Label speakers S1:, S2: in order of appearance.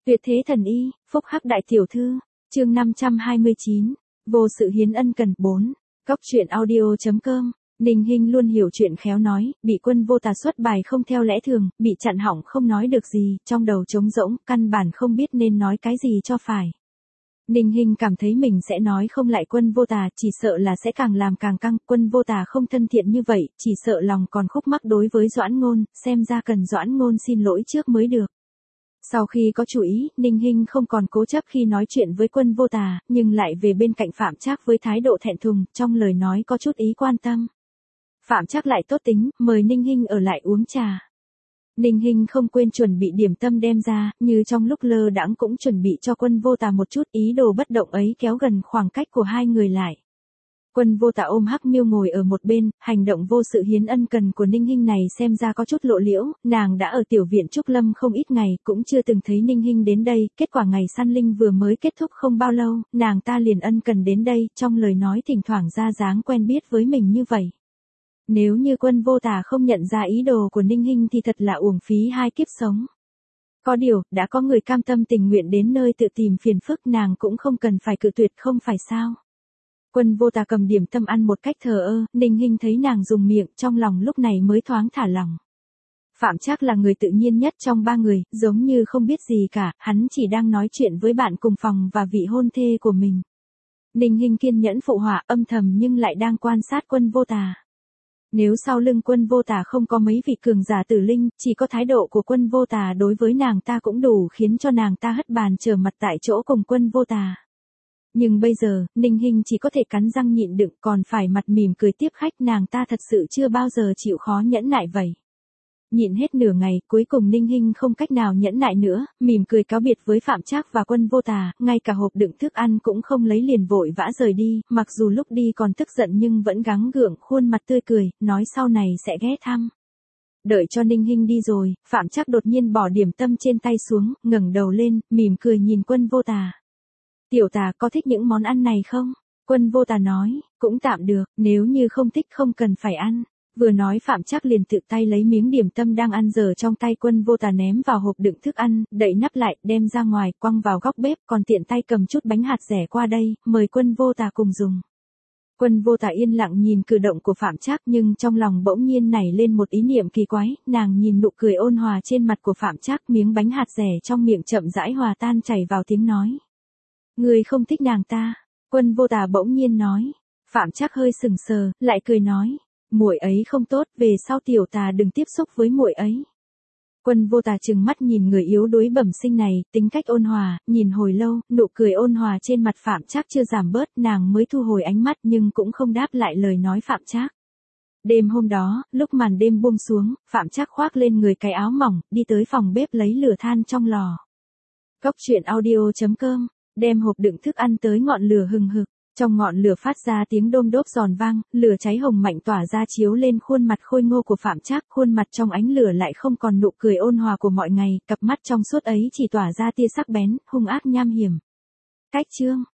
S1: Tuyệt thế thần y, phúc hắc đại tiểu thư, chương 529, vô sự hiến ân cần 4, góc truyện audio.com. Ninh Hinh luôn hiểu chuyện khéo nói, bị Quân Vô Tà xuất bài không theo lẽ thường, bị chặn hỏng không nói được gì, trong đầu trống rỗng, căn bản không biết nên nói cái gì cho phải. Ninh Hinh cảm thấy mình sẽ nói không lại Quân Vô Tà, chỉ sợ là sẽ càng làm càng căng, Quân Vô Tà không thân thiện như vậy, chỉ sợ lòng còn khúc mắc đối với Doãn Ngôn, xem ra cần Doãn Ngôn xin lỗi trước mới được. Sau khi có chủ ý, Ninh Hinh không còn cố chấp khi nói chuyện với Quân Vô Tà, nhưng lại về bên cạnh Phạm Trác với thái độ thẹn thùng, trong lời nói có chút ý quan tâm. Phạm Trác lại tốt tính, mời Ninh Hinh ở lại uống trà. Ninh Hinh không quên chuẩn bị điểm tâm đem ra, như trong lúc lơ đãng cũng chuẩn bị cho Quân Vô Tà một chút, ý đồ bất động ấy kéo gần khoảng cách của hai người lại. Quân Vô Tà ôm Hắc Miêu ngồi ở một bên, hành động vô sự hiến ân cần của Ninh Hinh này xem ra có chút lộ liễu, nàng đã ở tiểu viện Trúc Lâm không ít ngày, cũng chưa từng thấy Ninh Hinh đến đây, kết quả ngày săn linh vừa mới kết thúc không bao lâu, nàng ta liền ân cần đến đây, trong lời nói thỉnh thoảng ra dáng quen biết với mình như vậy. Nếu như Quân Vô Tà không nhận ra ý đồ của Ninh Hinh thì thật là uổng phí hai kiếp sống. Có điều, đã có người cam tâm tình nguyện đến nơi tự tìm phiền phức, nàng cũng không cần phải cự tuyệt không phải sao. Quân Vô Tà cầm điểm tâm ăn một cách thờ ơ, Ninh Hinh thấy nàng dùng miệng, trong lòng lúc này mới thoáng thả lòng. Phạm Trác là người tự nhiên nhất trong ba người, giống như không biết gì cả, hắn chỉ đang nói chuyện với bạn cùng phòng và vị hôn thê của mình. Ninh Hinh kiên nhẫn phụ họa, âm thầm nhưng lại đang quan sát Quân Vô Tà. Nếu sau lưng Quân Vô Tà không có mấy vị cường giả tử linh, chỉ có thái độ của Quân Vô Tà đối với nàng ta cũng đủ khiến cho nàng ta hất bàn trở mặt tại chỗ cùng Quân Vô Tà. Nhưng bây giờ, Ninh Hinh chỉ có thể cắn răng nhịn đựng, còn phải mặt mỉm cười tiếp khách, nàng ta thật sự chưa bao giờ chịu khó nhẫn nại vậy. Nhịn hết nửa ngày, cuối cùng Ninh Hinh không cách nào nhẫn nại nữa, mỉm cười cáo biệt với Phạm Trác và Quân Vô Tà, ngay cả hộp đựng thức ăn cũng không lấy liền vội vã rời đi, mặc dù lúc đi còn tức giận nhưng vẫn gắng gượng, khuôn mặt tươi cười, nói sau này sẽ ghé thăm. Đợi cho Ninh Hinh đi rồi, Phạm Trác đột nhiên bỏ điểm tâm trên tay xuống, ngẩng đầu lên, mỉm cười nhìn Quân Vô Tà. Tiểu Tà có thích những món ăn này không? Quân Vô Tà nói, cũng tạm được, nếu như không thích không cần phải ăn. Vừa nói Phạm Trác liền tự tay lấy miếng điểm tâm đang ăn dở trong tay Quân Vô Tà ném vào hộp đựng thức ăn, đậy nắp lại, đem ra ngoài, quăng vào góc bếp, còn tiện tay cầm chút bánh hạt dẻ qua đây, mời Quân Vô Tà cùng dùng. Quân Vô Tà yên lặng nhìn cử động của Phạm Trác nhưng trong lòng bỗng nhiên nảy lên một ý niệm kỳ quái, nàng nhìn nụ cười ôn hòa trên mặt của Phạm Trác, miếng bánh hạt dẻ trong miệng chậm rãi hòa tan chảy vào tiếng nói. Người không thích nàng ta, Quân Vô Tà bỗng nhiên nói. Phạm Trác hơi sừng sờ, lại cười nói, muội ấy không tốt, về sau Tiểu Tà đừng tiếp xúc với muội ấy. Quân Vô Tà trừng mắt nhìn người yếu đuối bẩm sinh này, tính cách ôn hòa, nhìn hồi lâu, nụ cười ôn hòa trên mặt Phạm Trác chưa giảm bớt, nàng mới thu hồi ánh mắt nhưng cũng không đáp lại lời nói Phạm Trác. Đêm hôm đó, lúc màn đêm buông xuống, Phạm Trác khoác lên người cái áo mỏng, đi tới phòng bếp lấy lửa than trong lò. Góc truyện audio.com. Đem hộp đựng thức ăn tới ngọn lửa hừng hực, trong ngọn lửa phát ra tiếng đôm đốp giòn vang, lửa cháy hồng mạnh tỏa ra chiếu lên khuôn mặt khôi ngô của Phạm Trác, khuôn mặt trong ánh lửa lại không còn nụ cười ôn hòa của mọi ngày, cặp mắt trong suốt ấy chỉ tỏa ra tia sắc bén, hung ác nham hiểm. Cách chương